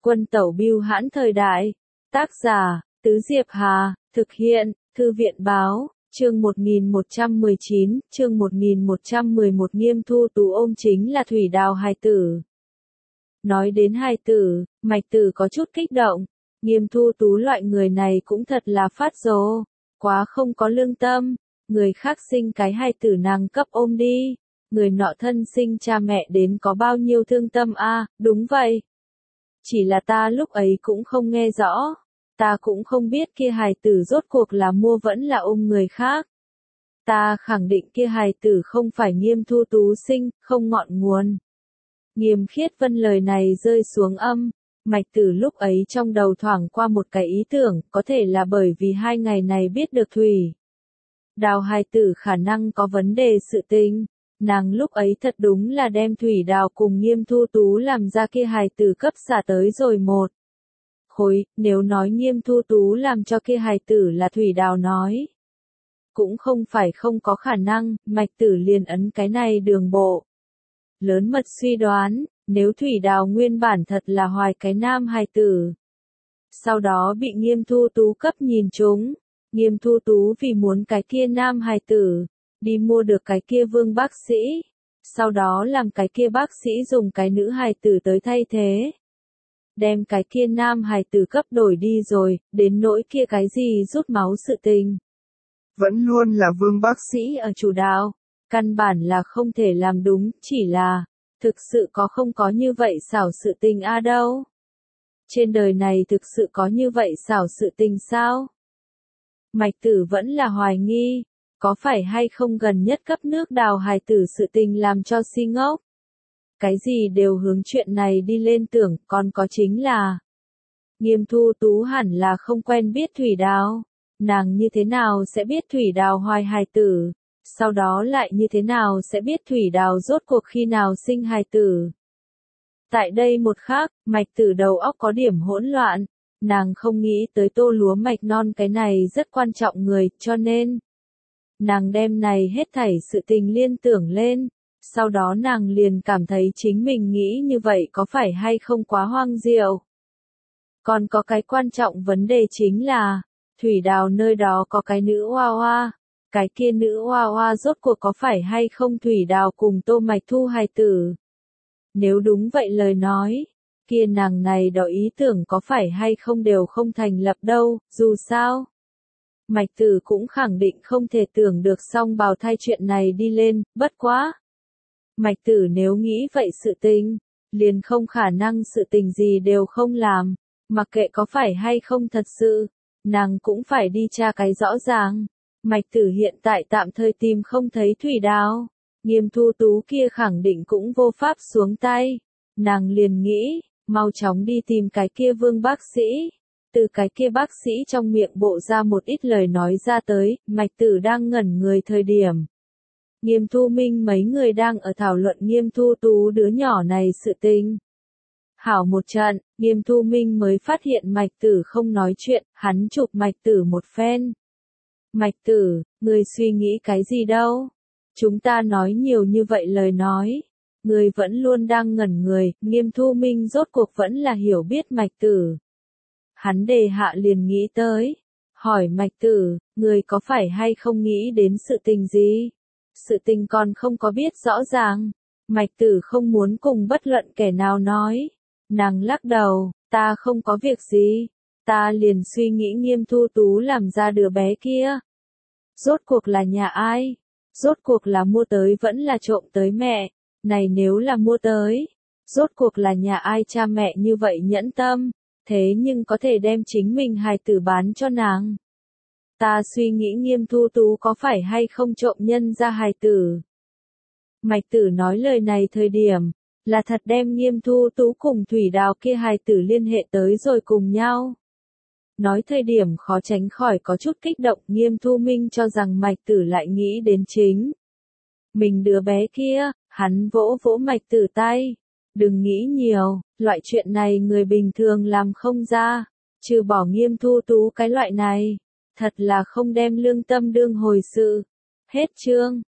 Quân tẩu bưu hãn thời đại. Tác giả, Tứ Diệp Hà, thực hiện, Thư viện báo, chương 1119, chương 1111 Nghiêm Thu Tú ôm chính là thủy đào hài tử. Nói đến hài tử, Mạch Tử có chút kích động, Nghiêm Thu Tú loại người này cũng thật là phát rồ, quá không có lương tâm, người khác sinh cái hài tử nàng cấp ôm đi, người nọ thân sinh cha mẹ đến có bao nhiêu thương tâm a, đúng vậy. Chỉ là ta lúc ấy cũng không nghe rõ, ta cũng không biết kia hài tử rốt cuộc là mua vẫn là ôm người khác. Ta khẳng định kia hài tử không phải Nghiêm Thu Tú sinh, không ngọn nguồn. Nghiêm Khiết Vân lời này rơi xuống âm, Mạch Tử lúc ấy trong đầu thoảng qua một cái ý tưởng, có thể là bởi vì 2 ngày này biết được thủy đào hài tử khả năng có vấn đề sự tình. Nàng lúc ấy thật đúng là đem thủy đào cùng Nghiêm Thu Tú làm ra kia hài tử cấp xả tới rồi một khối, nếu nói Nghiêm Thu Tú làm cho kia hài tử là thủy đào nói. Cũng không phải không có khả năng, Mạch Tử liền ấn cái này đường bộ. Lớn mật suy đoán, nếu thủy đào nguyên bản thật là hoài cái nam hài tử. Sau đó bị Nghiêm Thu Tú cấp nhìn trúng, Nghiêm Thu Tú vì muốn cái kia nam hài tử, đi mua được cái kia vương bác sĩ, sau đó làm cái kia bác sĩ dùng cái nữ hài tử tới thay thế. Đem cái kia nam hài tử cấp đổi đi rồi, đến nỗi kia cái gì rút máu sự tình. Vẫn luôn là vương bác sĩ ở chủ đạo, căn bản là không thể làm đúng, chỉ là, thực sự không có như vậy xảo sự tình đâu. Trên đời này thực sự có như vậy xảo sự tình sao? Mạch Tử vẫn là hoài nghi, có phải hay không gần nhất cấp nước đào hài tử sự tình làm cho si ngốc. Cái gì đều hướng chuyện này đi lên tưởng, còn có chính là Nghiêm Thu Tú hẳn là không quen biết thủy đào, nàng như thế nào sẽ biết thủy đào hoài hài tử, sau đó lại như thế nào sẽ biết thủy đào rốt cuộc khi nào sinh hài tử. Tại đây một khắc, Mạch Tử đầu óc có điểm hỗn loạn, nàng không nghĩ tới Tô Lúa Mạch Non cái này rất quan trọng người, cho nên nàng đem này hết thảy sự tình liên tưởng lên, sau đó nàng liền cảm thấy chính mình nghĩ như vậy có phải hay không quá hoang diệu. Còn có cái quan trọng vấn đề chính là, thủy đào nơi đó có cái nữ hoa hoa, cái kia nữ hoa hoa rốt cuộc có phải hay không thủy đào cùng Tô Mạch Thu hài tử. Nếu đúng vậy lời nói, kia nàng này đó ý tưởng có phải hay không đều không thành lập đâu, dù sao. Mạch Tử cũng khẳng định không thể tưởng được song bào thai chuyện này đi lên, bất quá. Mạch Tử nếu nghĩ vậy sự tình, liền không khả năng sự tình gì đều không làm, mặc kệ có phải hay không thật sự, nàng cũng phải đi tra cái rõ ràng. Mạch Tử hiện tại tạm thời tìm không thấy thủy đào, Nghiêm Thu Tú kia khẳng định cũng vô pháp xuống tay, nàng liền nghĩ, mau chóng đi tìm cái kia vương bác sĩ. Từ cái kia bác sĩ trong miệng bộ ra một ít lời nói ra tới, Mạch Tử đang ngẩn người thời điểm. Nghiêm Thu Minh mấy người đang ở thảo luận Nghiêm Thu Tú đứa nhỏ này sự tình. Hảo một trận, Nghiêm Thu Minh mới phát hiện Mạch Tử không nói chuyện, hắn chụp Mạch Tử một phen. Mạch Tử, người suy nghĩ cái gì đâu? Chúng ta nói nhiều như vậy lời nói. Người vẫn luôn đang ngẩn người, Nghiêm Thu Minh rốt cuộc vẫn là hiểu biết Mạch Tử. Hắn đề hạ liền nghĩ tới, hỏi Mạch Tử, người có phải hay không nghĩ đến sự tình gì? Sự tình còn không có biết rõ ràng. Mạch Tử không muốn cùng bất luận kẻ nào nói. Nàng lắc đầu, ta không có việc gì. Ta liền suy nghĩ Nghiêm Thu Tú làm ra đứa bé kia. Rốt cuộc là nhà ai? Rốt cuộc là mua tới vẫn là trộm tới mẹ? Này nếu là mua tới, rốt cuộc là nhà ai cha mẹ như vậy nhẫn tâm? Thế nhưng có thể đem chính mình hài tử bán cho nàng. Ta suy nghĩ Nghiêm Thu Tú có phải hay không trộm nhân ra hài tử. Mạch Tử nói lời này thời điểm, là thật đem Nghiêm Thu Tú cùng thủy đào kia hài tử liên hệ tới rồi cùng nhau. Nói thời điểm khó tránh khỏi có chút kích động, Nghiêm Thu Minh cho rằng Mạch Tử lại nghĩ đến chính mình đứa bé kia, hắn vỗ vỗ Mạch Tử tay. Đừng nghĩ nhiều, loại chuyện này người bình thường làm không ra, trừ bỏ Nghiêm Thu Tú cái loại này, thật là không đem lương tâm đương hồi sự. Hết chương.